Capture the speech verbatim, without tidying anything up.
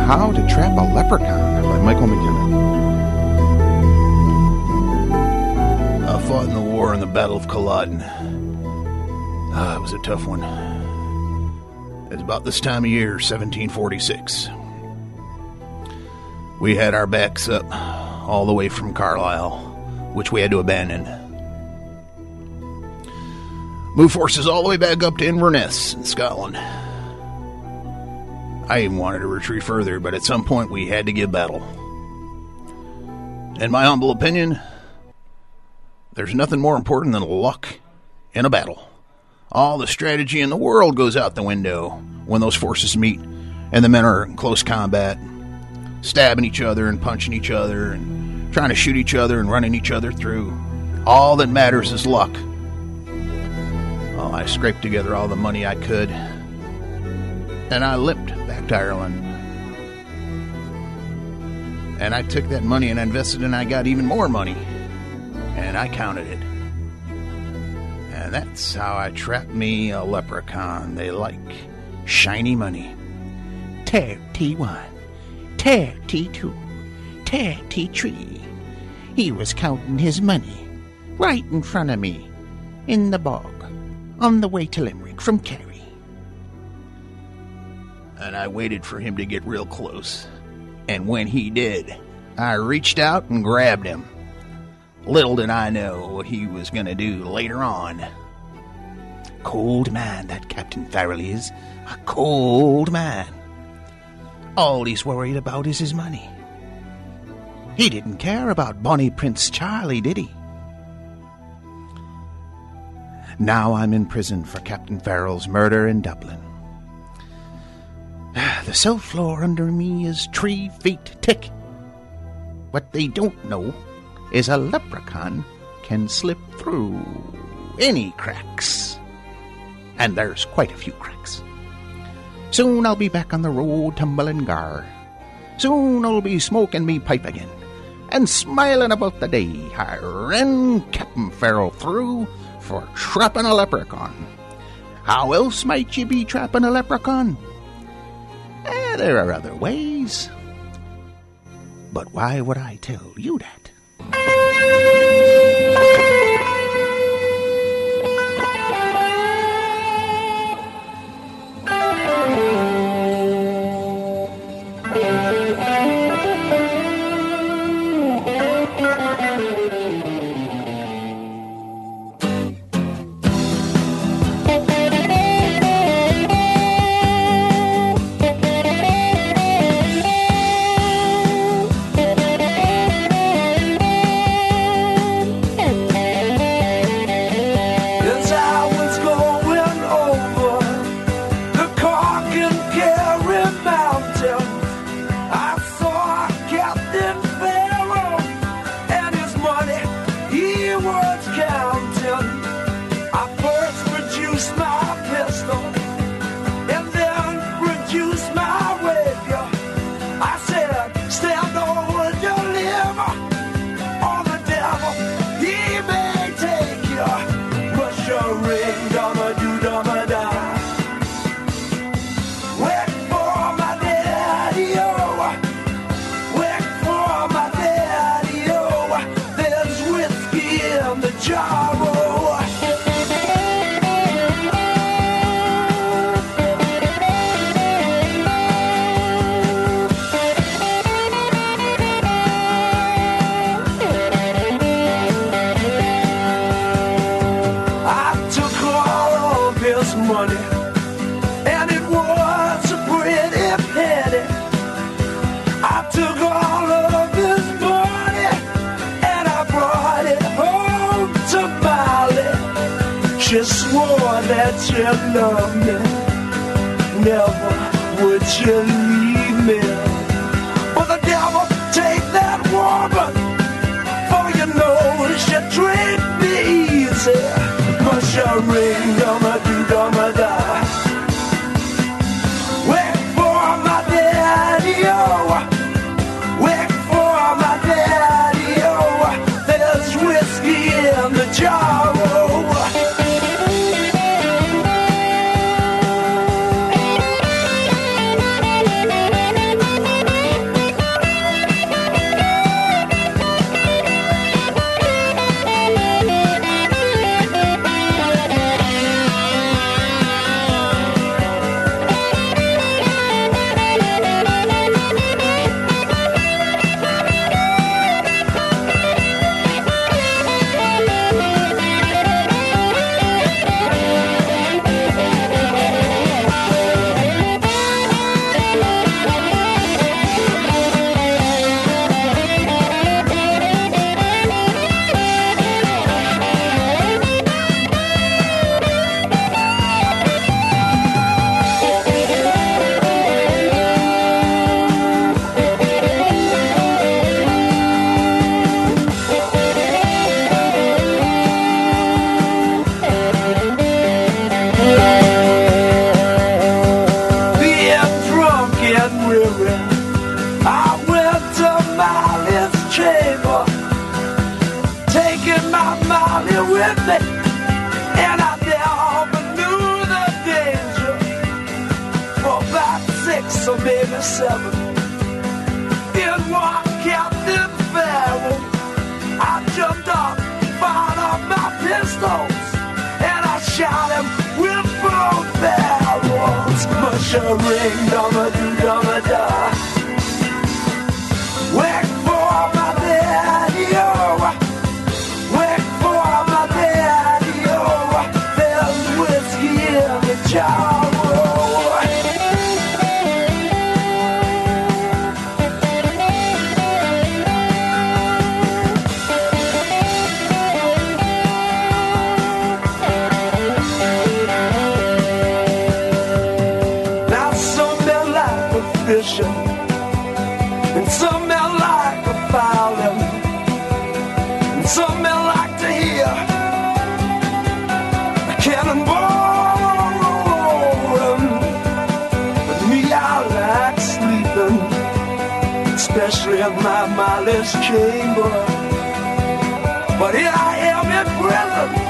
How to Trap a Leprechaun by Michael McGinnis. I fought in the war in the Battle of Culloden. Ah, it was a tough one. It's about this time of year, seventeen forty-six. We had our backs up all the way from Carlisle, which we had to abandon. Move forces all the way back up to Inverness in Scotland. I even wanted to retreat further, but at some point we had to give battle. In my humble opinion, there's nothing more important than luck in a battle. All the strategy in the world goes out the window when those forces meet and the men are in close combat, stabbing each other and punching each other and trying to shoot each other and running each other through. All that matters is luck. Well, I scraped together all the money I could, and I limped back to Ireland. And I took that money and invested, and I got even more money. And I counted it. And that's how I trapped me a leprechaun. They like shiny money. thirty-one, thirty-two, thirty-three. He was counting his money right in front of me in the bog on the way to Limerick from Kerry. And I waited for him to get real close. And when he did, I reached out and grabbed him. Little did I know what he was going to do later on. Cold man, that Captain Farrell is. A cold man. All he's worried about is his money. He didn't care about Bonnie Prince Charlie, did he? Now I'm in prison for Captain Farrell's murder in Dublin. The cell floor under me is three feet thick. What they don't know is a leprechaun can slip through any cracks. And there's quite a few cracks. Soon I'll be back on the road to Mullingar. Soon I'll be smoking me pipe again and smiling about the day I ran Captain Farrell through for trapping a leprechaun. How else might you be trapping a leprechaun? Eh, there are other ways. But why would I tell you that? That you love me, never would you leave me. But the devil take that woman, for you know she treat me easy. Must you ring, dumma do, dumma da. Wait for my daddy, oh. Wait for my daddy, oh. There's whiskey in the jar, oh. six or maybe seven. In one Captain Pharaoh, I jumped up, fired up my pistols, and I shot him with both barrels. Mushering, dum-a-doo-dum-a-da. Wait for my daddy-o. Wait for my daddy-o. There's whiskey in the jar. And some men like a fowling, and some men like to hear a cannonball rolling. But me, I like sleeping, especially in my mindless chamber. But here I am in prison,